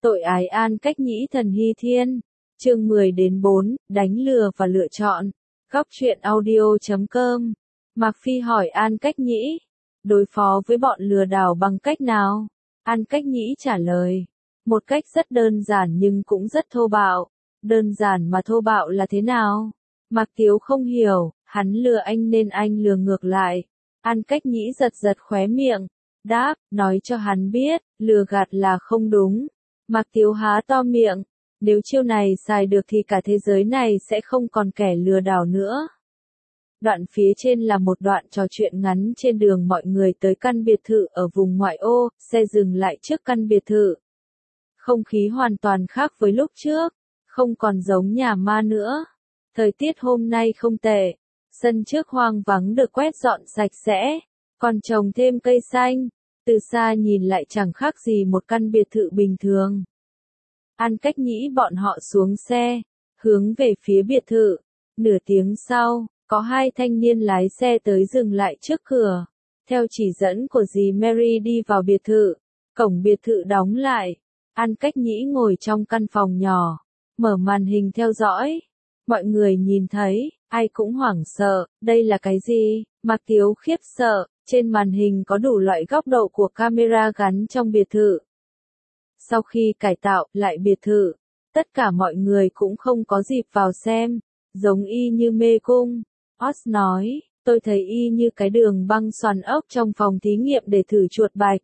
Tội ái An Cách Nhĩ Thần Hy Thiên. Chương 10-4, đánh lừa và lựa chọn. Góc truyện audio.com. Mạc Phi hỏi An Cách Nhĩ, đối phó với bọn lừa đảo bằng cách nào? An Cách Nhĩ trả lời, một cách rất đơn giản nhưng cũng rất thô bạo. Đơn giản mà thô bạo là thế nào? Mạc Tiếu không hiểu, hắn lừa anh nên anh lừa ngược lại. An Cách Nhĩ giật giật khóe miệng, đáp, nói cho hắn biết, lừa gạt là không đúng. Mạc Tiếu há to miệng, nếu chiêu này xài được thì cả thế giới này sẽ không còn kẻ lừa đảo nữa. Đoạn phía trên là một đoạn trò chuyện ngắn trên đường mọi người tới căn biệt thự ở vùng ngoại ô, xe dừng lại trước căn biệt thự. Không khí hoàn toàn khác với lúc trước, không còn giống nhà ma nữa. Thời tiết hôm nay không tệ, sân trước hoang vắng được quét dọn sạch sẽ, còn trồng thêm cây xanh, từ xa nhìn lại chẳng khác gì một căn biệt thự bình thường. An Cách Nhĩ bọn họ xuống xe, hướng về phía biệt thự. Nửa tiếng sau, có hai thanh niên lái xe tới dừng lại trước cửa. Theo chỉ dẫn của dì Mary đi vào biệt thự, cổng biệt thự đóng lại. An Cách Nhĩ ngồi trong căn phòng nhỏ, mở màn hình theo dõi. Mọi người nhìn thấy, ai cũng hoảng sợ, đây là cái gì? Mạc Tiếu khiếp sợ, trên màn hình có đủ loại góc độ của camera gắn trong biệt thự. Sau khi cải tạo lại biệt thự, tất cả mọi người cũng không có dịp vào xem, giống y như mê cung. Oz nói, tôi thấy y như cái đường băng xoắn ốc trong phòng thí nghiệm để thử chuột bạch.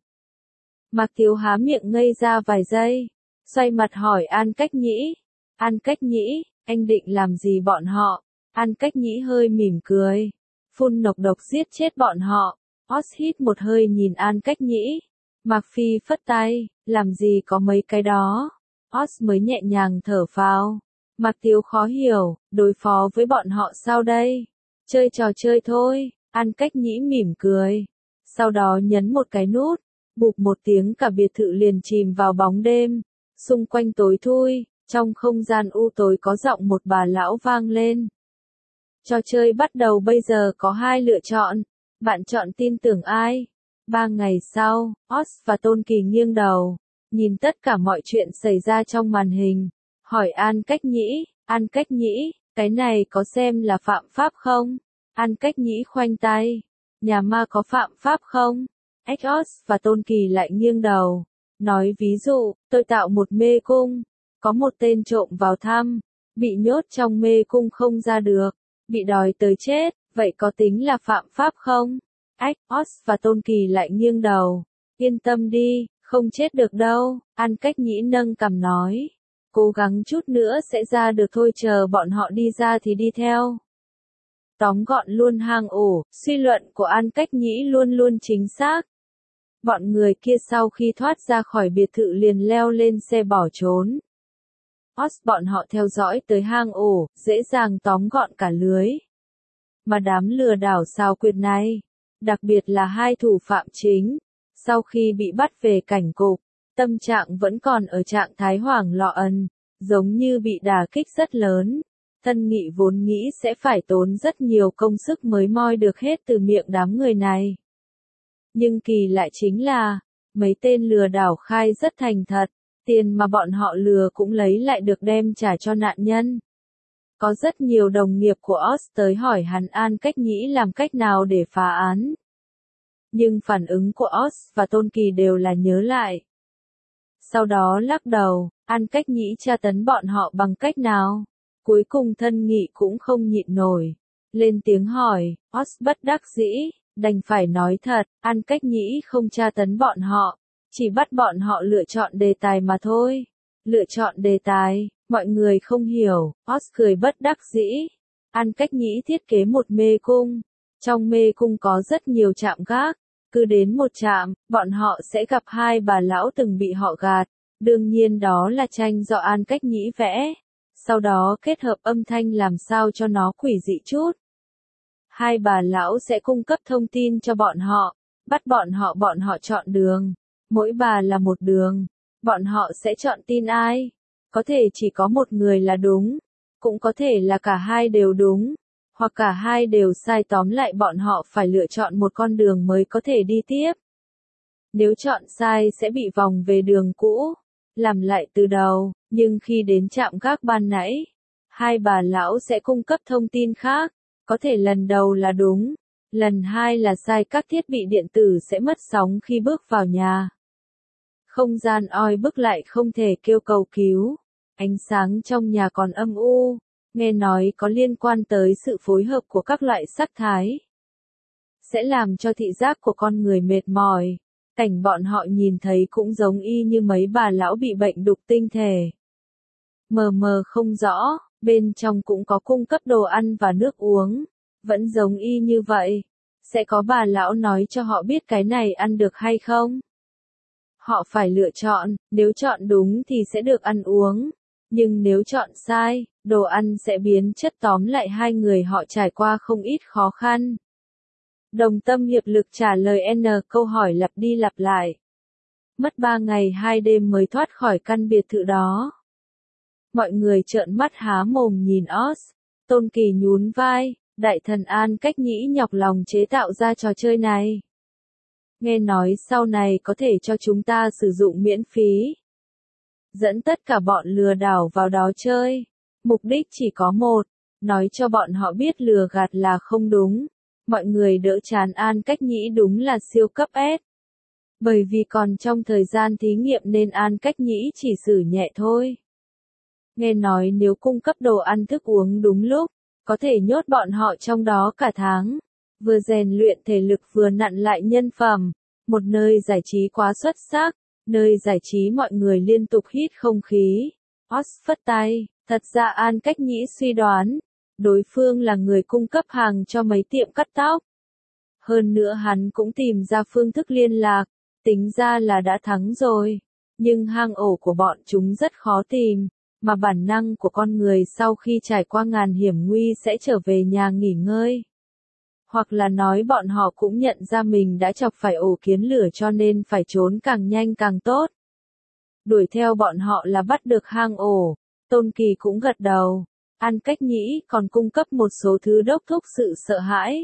Mạc Tiếu há miệng ngây ra vài giây, xoay mặt hỏi An Cách Nhĩ. An Cách Nhĩ, anh định làm gì bọn họ? An Cách Nhĩ hơi mỉm cười, phun nọc độc giết chết bọn họ. Oz hít một hơi nhìn An Cách Nhĩ. Mạc Phi phất tay, làm gì có mấy cái đó. Oz mới nhẹ nhàng thở phào. Mạc Tiếu khó hiểu, đối phó với bọn họ sao đây? Chơi trò chơi thôi. An Cách Nhĩ mỉm cười. Sau đó nhấn một cái nút, bụp một tiếng cả biệt thự liền chìm vào bóng đêm. Xung quanh tối thui, trong không gian u tối có giọng một bà lão vang lên. Trò chơi bắt đầu bây giờ có hai lựa chọn. Bạn chọn tin tưởng ai? 3 ngày sau, Oz và Tôn Kỳ nghiêng đầu, nhìn tất cả mọi chuyện xảy ra trong màn hình, hỏi An Cách Nhĩ, An Cách Nhĩ, cái này có xem là phạm pháp không? An Cách Nhĩ khoanh tay, nhà ma có phạm pháp không? Oz và Tôn Kỳ lại nghiêng đầu, nói ví dụ, tôi tạo một mê cung, có một tên trộm vào thăm, bị nhốt trong mê cung không ra được, bị đòi tới chết, vậy có tính là phạm pháp không? Oz và Tôn Kỳ lại nghiêng đầu. Yên tâm đi, không chết được đâu. An Cách Nhĩ nâng cằm nói. Cố gắng chút nữa sẽ ra được thôi, chờ bọn họ đi ra thì đi theo. Tóm gọn luôn hang ổ, suy luận của An Cách Nhĩ luôn luôn chính xác. Bọn người kia sau khi thoát ra khỏi biệt thự liền leo lên xe bỏ trốn. Oz bọn họ theo dõi tới hang ổ, dễ dàng tóm gọn cả lưới. Mà đám lừa đảo xào quyệt này, đặc biệt là hai thủ phạm chính, sau khi bị bắt về cảnh cục, tâm trạng vẫn còn ở trạng thái hoảng loạn, giống như bị đả kích rất lớn. Thân Nghị vốn nghĩ sẽ phải tốn rất nhiều công sức mới moi được hết từ miệng đám người này. Nhưng kỳ lạ chính là, mấy tên lừa đảo khai rất thành thật, tiền mà bọn họ lừa cũng lấy lại được đem trả cho nạn nhân. Có rất nhiều đồng nghiệp của Oz tới hỏi hắn An Cách Nhĩ làm cách nào để phá án. Nhưng phản ứng của Oz và Tôn Kỳ đều là nhớ lại. Sau đó lắc đầu, An Cách Nhĩ tra tấn bọn họ bằng cách nào? Cuối cùng Thân Nghị cũng không nhịn nổi. Lên tiếng hỏi, Oz bất đắc dĩ, đành phải nói thật, An Cách Nhĩ không tra tấn bọn họ, chỉ bắt bọn họ lựa chọn đề tài mà thôi. Lựa chọn đề tài, mọi người không hiểu, Oz cười bất đắc dĩ. An Cách Nhĩ thiết kế một mê cung. Trong mê cung có rất nhiều trạm gác. Cứ đến một trạm, bọn họ sẽ gặp hai bà lão từng bị họ gạt. Đương nhiên đó là tranh do An Cách Nhĩ vẽ. Sau đó kết hợp âm thanh làm sao cho nó quỷ dị chút. Hai bà lão sẽ cung cấp thông tin cho bọn họ, bắt bọn họ chọn đường. Mỗi bà là một đường. Bọn họ sẽ chọn tin ai? Có thể chỉ có một người là đúng, cũng có thể là cả hai đều đúng, hoặc cả hai đều sai, tóm lại bọn họ phải lựa chọn một con đường mới có thể đi tiếp. Nếu chọn sai sẽ bị vòng về đường cũ. làm lại từ đầu, nhưng khi đến trạm gác ban nãy, hai bà lão sẽ cung cấp thông tin khác, có thể lần đầu là đúng, lần hai là sai, các thiết bị điện tử sẽ mất sóng khi bước vào nhà. Không gian oi bức lại không thể kêu cầu cứu, ánh sáng trong nhà còn âm u, nghe nói có liên quan tới sự phối hợp của các loại sắc thái. Sẽ làm cho thị giác của con người mệt mỏi. Cảnh bọn họ nhìn thấy cũng giống y như mấy bà lão bị bệnh đục tinh thể. Mờ mờ không rõ, bên trong cũng có cung cấp đồ ăn và nước uống, vẫn giống y như vậy. Sẽ có bà lão nói cho họ biết cái này ăn được hay không. Họ phải lựa chọn, nếu chọn đúng thì sẽ được ăn uống, nhưng nếu chọn sai, đồ ăn sẽ biến chất. Tóm lại hai người họ trải qua không ít khó khăn. Đồng Tâm hiệp lực trả lời N câu hỏi lặp đi lặp lại. Mất 3 ngày 2 đêm mới thoát khỏi căn biệt thự đó. Mọi người trợn mắt há mồm nhìn Oz. Tôn Kỳ nhún vai, đại thần An Cách Nhĩ nhọc lòng chế tạo ra trò chơi này. Nghe nói sau này có thể cho chúng ta sử dụng miễn phí. Dẫn tất cả bọn lừa đảo vào đó chơi. Mục đích chỉ có một, nói cho bọn họ biết lừa gạt là không đúng. Mọi người đỡ chán An Cách Nhĩ đúng là siêu cấp S. Bởi vì còn trong thời gian thí nghiệm nên An Cách Nhĩ chỉ xử nhẹ thôi. Nghe nói nếu cung cấp đồ ăn thức uống đúng lúc, có thể nhốt bọn họ trong đó cả tháng. Vừa rèn luyện thể lực vừa nặn lại nhân phẩm. Một nơi giải trí quá xuất sắc. Nơi giải trí mọi người liên tục hít không khí. Oz phất tay, thật ra An Cách Nhĩ suy đoán. Đối phương là người cung cấp hàng cho mấy tiệm cắt tóc. Hơn nữa hắn cũng tìm ra phương thức liên lạc, tính ra là đã thắng rồi. Nhưng hang ổ của bọn chúng rất khó tìm, mà bản năng của con người sau khi trải qua ngàn hiểm nguy sẽ trở về nhà nghỉ ngơi. Hoặc là nói bọn họ cũng nhận ra mình đã chọc phải ổ kiến lửa cho nên phải trốn càng nhanh càng tốt. Đuổi theo bọn họ là bắt được hang ổ, Tôn Kỳ cũng gật đầu. An Cách Nhĩ còn cung cấp một số thứ đốc thúc sự sợ hãi.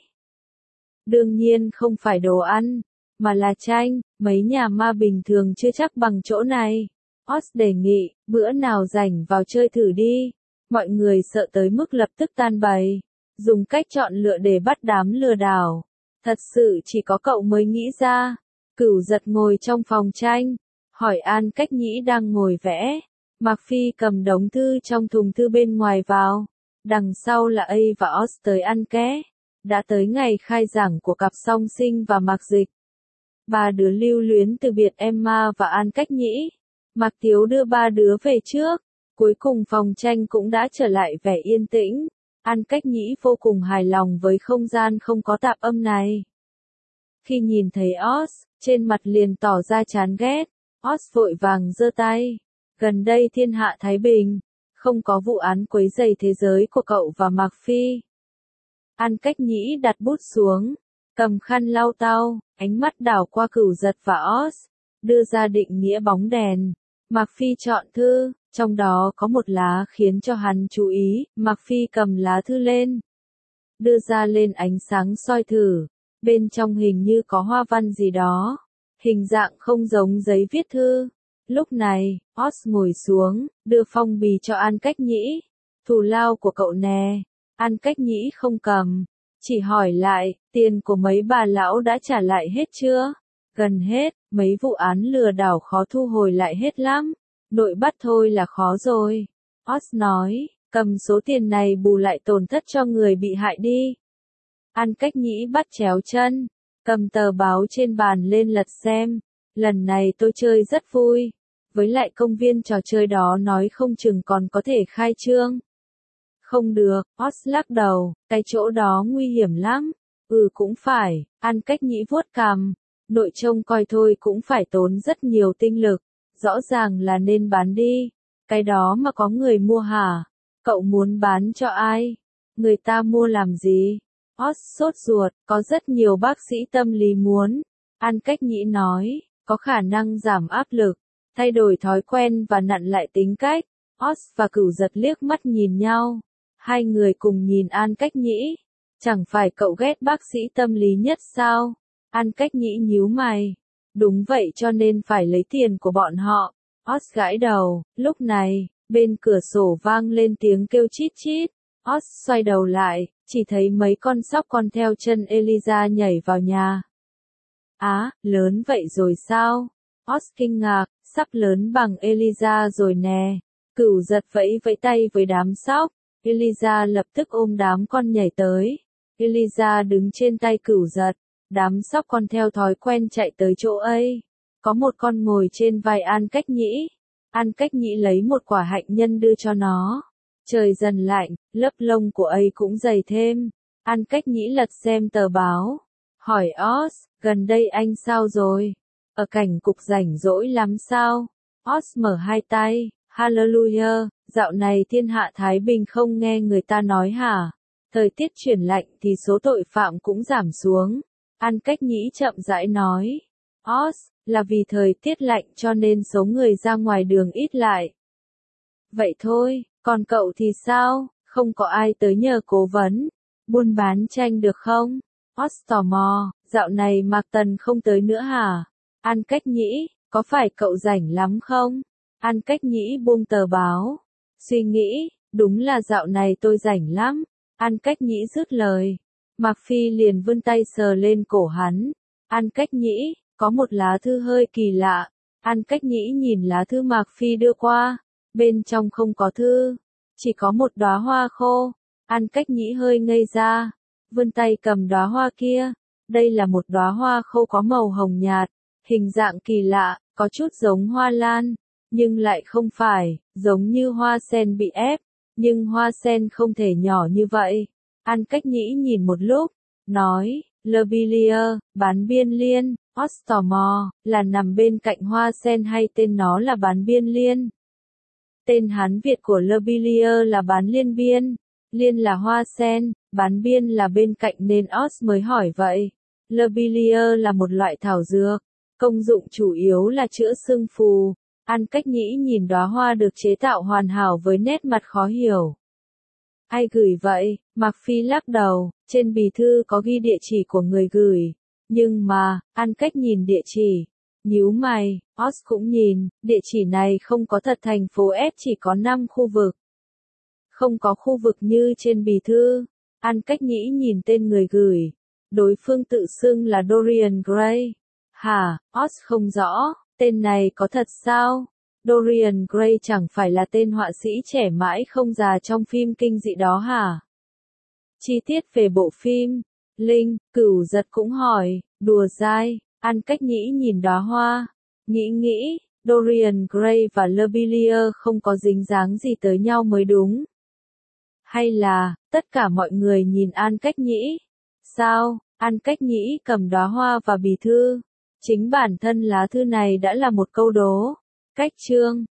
Đương nhiên không phải đồ ăn, mà là tranh, mấy nhà ma bình thường chưa chắc bằng chỗ này. Oz đề nghị, bữa nào rảnh vào chơi thử đi. Mọi người sợ tới mức lập tức tan bầy, dùng cách chọn lựa để bắt đám lừa đảo. Thật sự chỉ có cậu mới nghĩ ra. Cửu Giật ngồi trong phòng tranh, hỏi An Cách Nhĩ đang ngồi vẽ. Mạc Phi cầm đống thư trong thùng thư bên ngoài vào. Đằng sau là A và Oz tới ăn ké. Đã tới ngày khai giảng của cặp song sinh và Mạc Dịch. Ba đứa lưu luyến từ biệt Emma và An Cách Nhĩ. Mạc Tiếu đưa ba đứa về trước. Cuối cùng phòng tranh cũng đã trở lại vẻ yên tĩnh. An Cách Nhĩ vô cùng hài lòng với không gian không có tạp âm này. Khi nhìn thấy Oz, trên mặt liền tỏ ra chán ghét. Oz vội vàng giơ tay. Gần đây thiên hạ thái bình, không có vụ án quấy rầy thế giới của cậu và Mạc Phi. An Cách Nhĩ đặt bút xuống, cầm khăn lau tau, ánh mắt đảo qua Cửu Giật và Oz, đưa ra định nghĩa bóng đèn. Mạc Phi chọn thư, trong đó có một lá khiến cho hắn chú ý. Mạc Phi cầm lá thư lên, đưa ra lên ánh sáng soi thử, bên trong hình như có hoa văn gì đó, hình dạng không giống giấy viết thư. Lúc này, Oz ngồi xuống, đưa phong bì cho An Cách Nhĩ. Thù lao của cậu nè. An Cách Nhĩ không cầm, chỉ hỏi lại, tiền của mấy bà lão đã trả lại hết chưa? Gần hết, mấy vụ án lừa đảo khó thu hồi lại hết lắm. Nội bắt thôi là khó rồi. Oz nói, cầm số tiền này bù lại tổn thất cho người bị hại đi. An Cách Nhĩ bắt chéo chân, cầm tờ báo trên bàn lên lật xem. Lần này tôi chơi rất vui. Với lại công viên trò chơi đó nói không chừng còn có thể khai trương. Không được, Oz lắc đầu, cái chỗ đó nguy hiểm lắm. Cũng phải, An Cách Nhĩ vuốt cằm. Nội trông coi thôi cũng phải tốn rất nhiều tinh lực. Rõ ràng là nên bán đi. Cái đó mà có người mua hả? Cậu muốn bán cho ai? Người ta mua làm gì? Oz sốt ruột, có rất nhiều bác sĩ tâm lý muốn. An Cách Nhĩ nói, có khả năng giảm áp lực, thay đổi thói quen và nặn lại tính cách. Oz và Cửu Giật liếc mắt nhìn nhau. Hai người cùng nhìn An Cách Nhĩ. Chẳng phải cậu ghét bác sĩ tâm lý nhất sao? An Cách Nhĩ nhíu mày. Đúng vậy, cho nên phải lấy tiền của bọn họ. Oz gãi đầu, lúc này, bên cửa sổ vang lên tiếng kêu chít chít. Oz xoay đầu lại, chỉ thấy mấy con sóc con theo chân Eliza nhảy vào nhà. Á, lớn vậy rồi sao? Oz kinh ngạc, sắp lớn bằng Eliza rồi nè. Cửu giật vẫy vẫy tay với đám sóc. Eliza lập tức ôm đám con nhảy tới. Eliza đứng trên tay cửu giật. Đám sóc con theo thói quen chạy tới chỗ ấy. Có một con ngồi trên vai An Cách Nhĩ. An Cách Nhĩ lấy một quả hạnh nhân đưa cho nó. Trời dần lạnh, lớp lông của ấy cũng dày thêm. An Cách Nhĩ lật xem tờ báo. Hỏi Oz, gần đây anh sao rồi? Ở cảnh cục rảnh rỗi lắm sao? Oz mở hai tay. Hallelujah, dạo này thiên hạ Thái Bình không nghe người ta nói hả? Thời tiết chuyển lạnh thì số tội phạm cũng giảm xuống. An Cách Nhĩ chậm rãi nói. Oz, là vì thời tiết lạnh cho nên số người ra ngoài đường ít lại. Vậy thôi, còn cậu thì sao? Không có ai tới nhờ cố vấn. Buôn bán tranh được không? Oz tò mò, dạo này Mạc Tần không tới nữa hả? An Cách Nhĩ, có phải cậu rảnh lắm không? An Cách Nhĩ buông tờ báo. Suy nghĩ, đúng là dạo này tôi rảnh lắm. An Cách Nhĩ dứt lời. Mạc Phi liền vươn tay sờ lên cổ hắn. An Cách Nhĩ, có một lá thư hơi kỳ lạ. An Cách Nhĩ nhìn lá thư Mạc Phi đưa qua. Bên trong không có thư. Chỉ có một đóa hoa khô. An Cách Nhĩ hơi ngây ra. Vươn tay cầm đóa hoa kia. Đây là một đóa hoa khô có màu hồng nhạt. Hình dạng kỳ lạ, có chút giống hoa lan. Nhưng lại không phải, giống như hoa sen bị ép. Nhưng hoa sen không thể nhỏ như vậy. An Cách Nhĩ nhìn một lúc. Nói, Lobelia, bán biên liên. Oz tò mò, là nằm bên cạnh hoa sen hay tên nó là bán biên liên? Tên Hán Việt của Lobelia là bán liên biên. Liên là hoa sen, bán biên là bên cạnh nên Oz mới hỏi vậy. Lobelia là một loại thảo dược. Công dụng chủ yếu là chữa sưng phù. An Cách Nhĩ nhìn đóa hoa được chế tạo hoàn hảo với nét mặt khó hiểu. Ai gửi vậy? Mạc Phi lắc đầu, trên bì thư có ghi địa chỉ của người gửi. Nhưng mà, An Cách nhìn địa chỉ. Nhíu mày, Oz cũng nhìn, địa chỉ này không có thật, thành phố S chỉ có 5 khu vực. Không có khu vực như trên bì thư. An Cách Nhĩ nhìn tên người gửi. Đối phương tự xưng là Dorian Gray. Hả, Oz không rõ, tên này có thật sao? Dorian Gray chẳng phải là tên họa sĩ trẻ mãi không già trong phim kinh dị đó hả? Chi tiết về bộ phim. Linh, Cửu Giật cũng hỏi, đùa dai. An Cách Nhĩ nhìn đóa hoa. Nghĩ, Dorian Gray và Lobelia không có dính dáng gì tới nhau mới đúng. Hay là, tất cả mọi người nhìn An Cách Nhĩ? Sao, An Cách Nhĩ cầm đóa hoa và bì thư. Chính bản thân lá thư này đã là một câu đố. Cách chương